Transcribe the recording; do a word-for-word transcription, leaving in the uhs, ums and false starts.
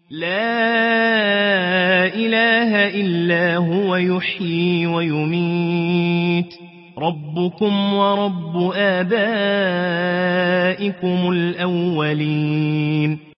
لا إله إلا هو يحيي ويميت ربكم ورب آبائكم الأولين